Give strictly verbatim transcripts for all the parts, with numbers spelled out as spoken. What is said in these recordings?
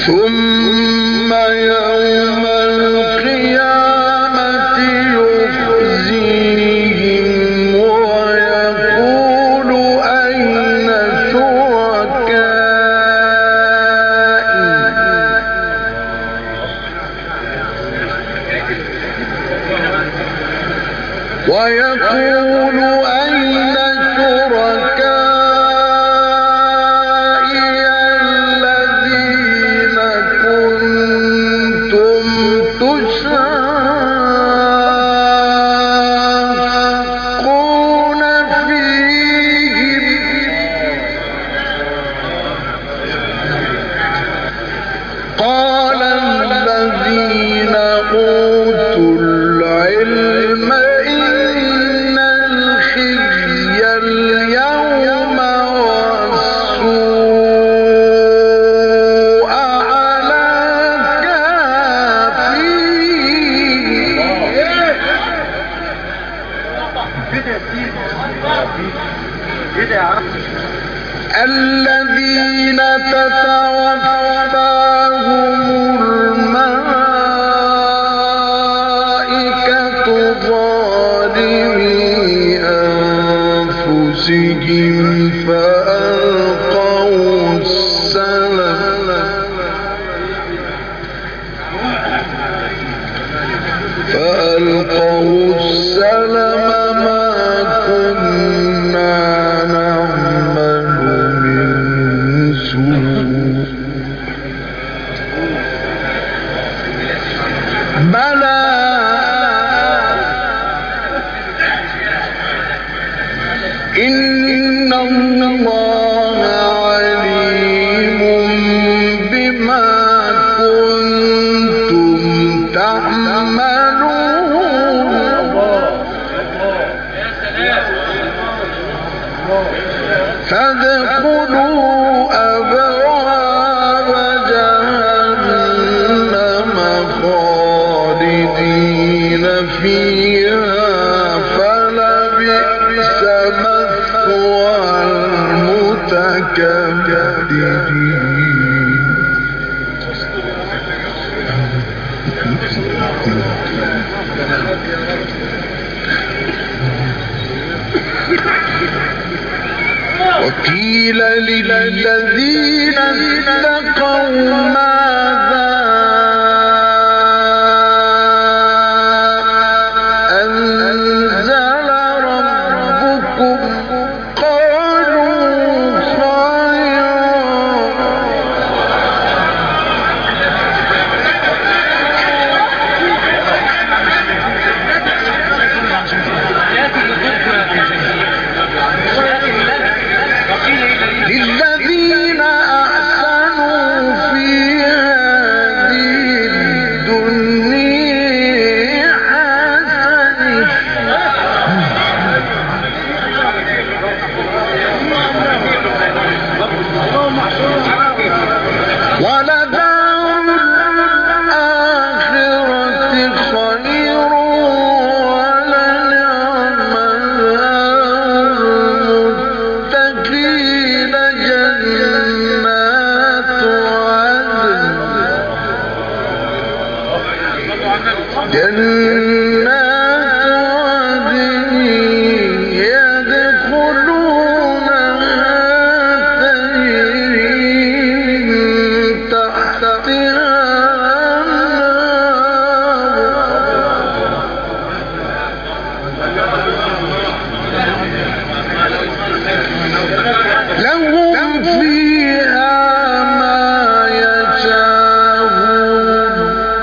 ثم يوم القيامة يخزيهم ويقول أين شركائي ويقول أين شركائي الذين كنتم تشاقون فيهم قال الذين أوتوا العلم إن الخزي اليوم والسوء على الكافرين الذين تتوفاهم الملائكة ظالمي أنفسهم فألقوا السلم فألقوا السلم ما كنا نعمل من سوء بلى إن الله عليم بما كنتم تعملون فادخلوا أبواب جهنم خالدين فيها فلبئس مثوى المتكبرين وقيل للذين اتقوا ماذا أنزل ربكم قالوا للذين أحسنوا في هذه الدنيا حسنة ولدار الآخرة خير ولنعم المتقين جنات عدن جنات عدن يدخلونها تجري من تحتها لهم فيها ما يشاءون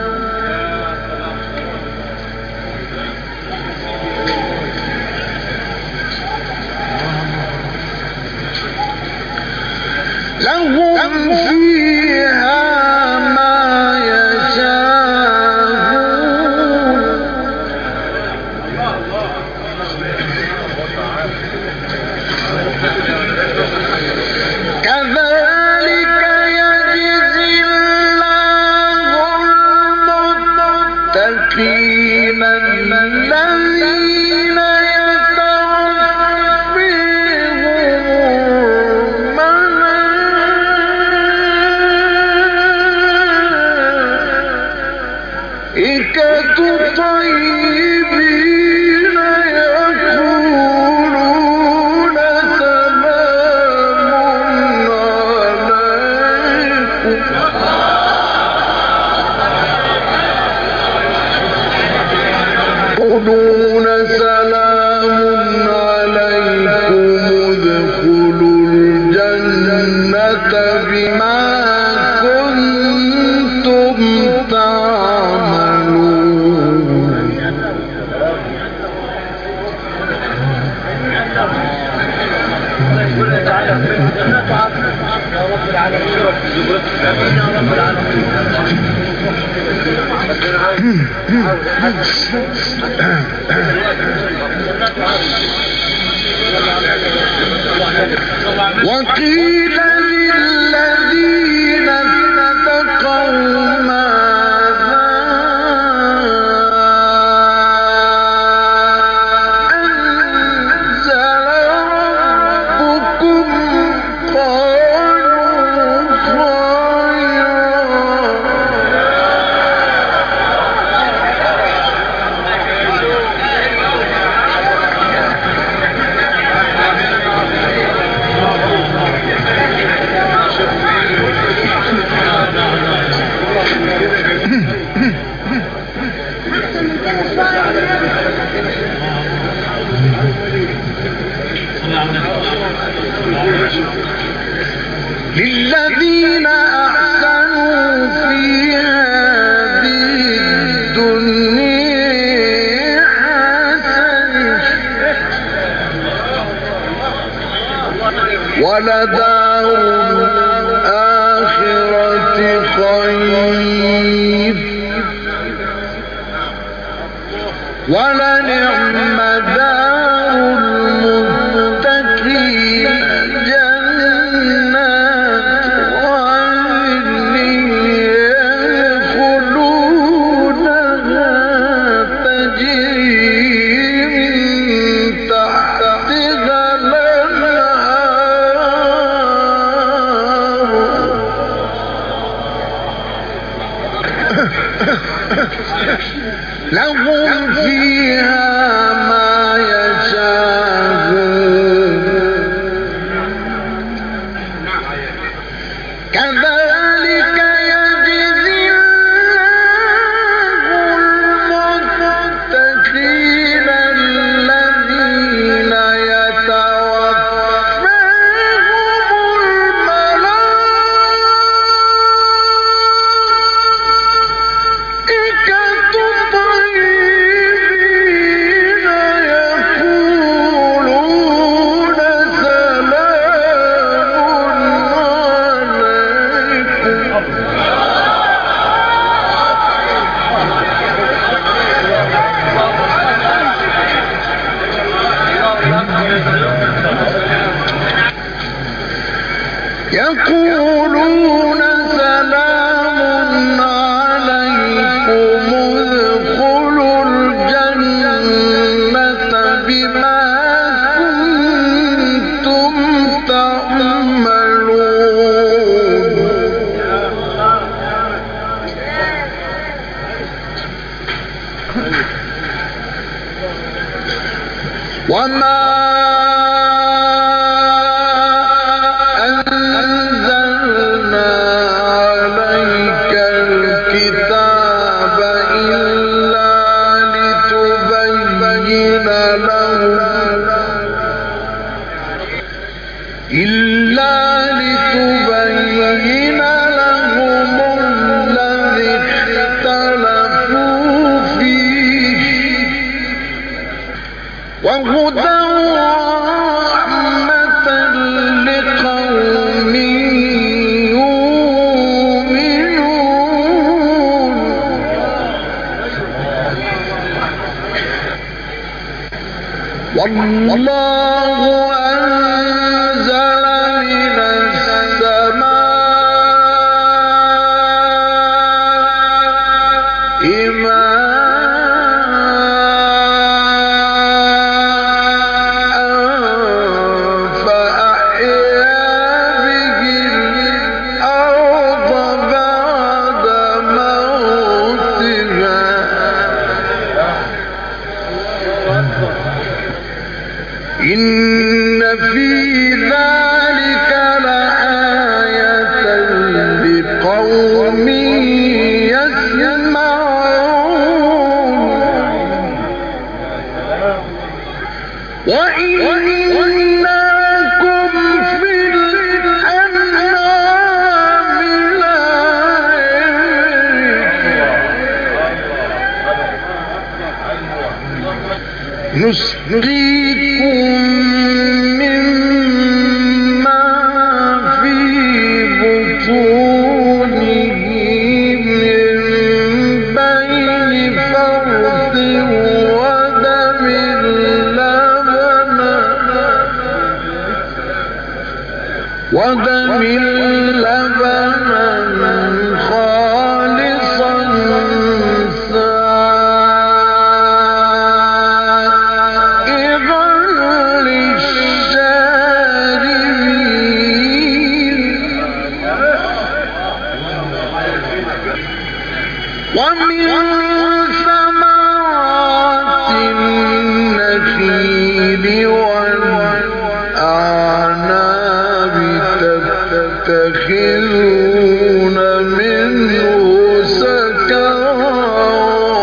لهم فيها ما يشاءون كذلك يجزي الله المتقين الذين يتوفيهم الملائكة بما كنتم تعملون. وقيل للذين اتقوا ماذا أنزل ربكم قالوا خيرا. للذين أحسنوا في هذه الدنيا حسنة ولدار الآخرة خير ولنعم دار المتقين جنات عدن يدخلونها تجري من تحتها الأنهار لهم فيها ما يشاءون كذلك يجزي الله المتقين الذين يتوفاهم الملائكة طيبين يقولون سلام عليكم يقولون سلام عليكم ادخلوا الجنة بما كنتم تعملون. وما أنزلنا عليك الكتاب إلا لتبين لهم إلا لتبين لهم الذي اختلفوا فيه وهدى ورحمة لقوم يؤمنون. والله أنزل من السماء ماء فأحيا به الأرض بعد موتها إن نسقيكم مما في بطونه من بين فرث ودم لبنا ودم لبنا خالصا سائغا للشاربين ومن ثمرات النخيل والأعناب تتخذون منه سكرا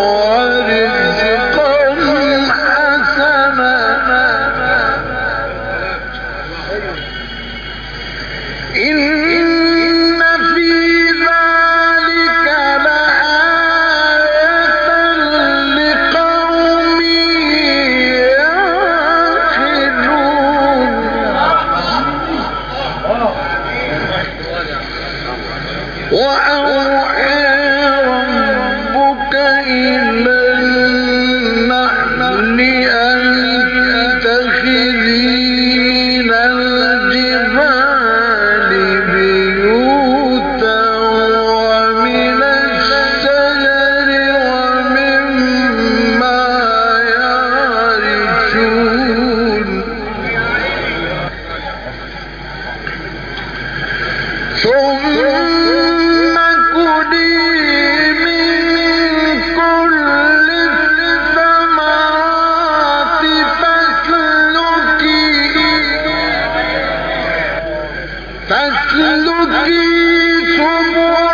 ورزقا حسنا إن في ذلك لآية لقوم يعقلون وأوحى ربك إلى النحل أن اتخذي من الجبال بيوتا ومن الشجر ومما يعرشون ثم كلي من كل الثمرات فاسلكي فاسلكي سبل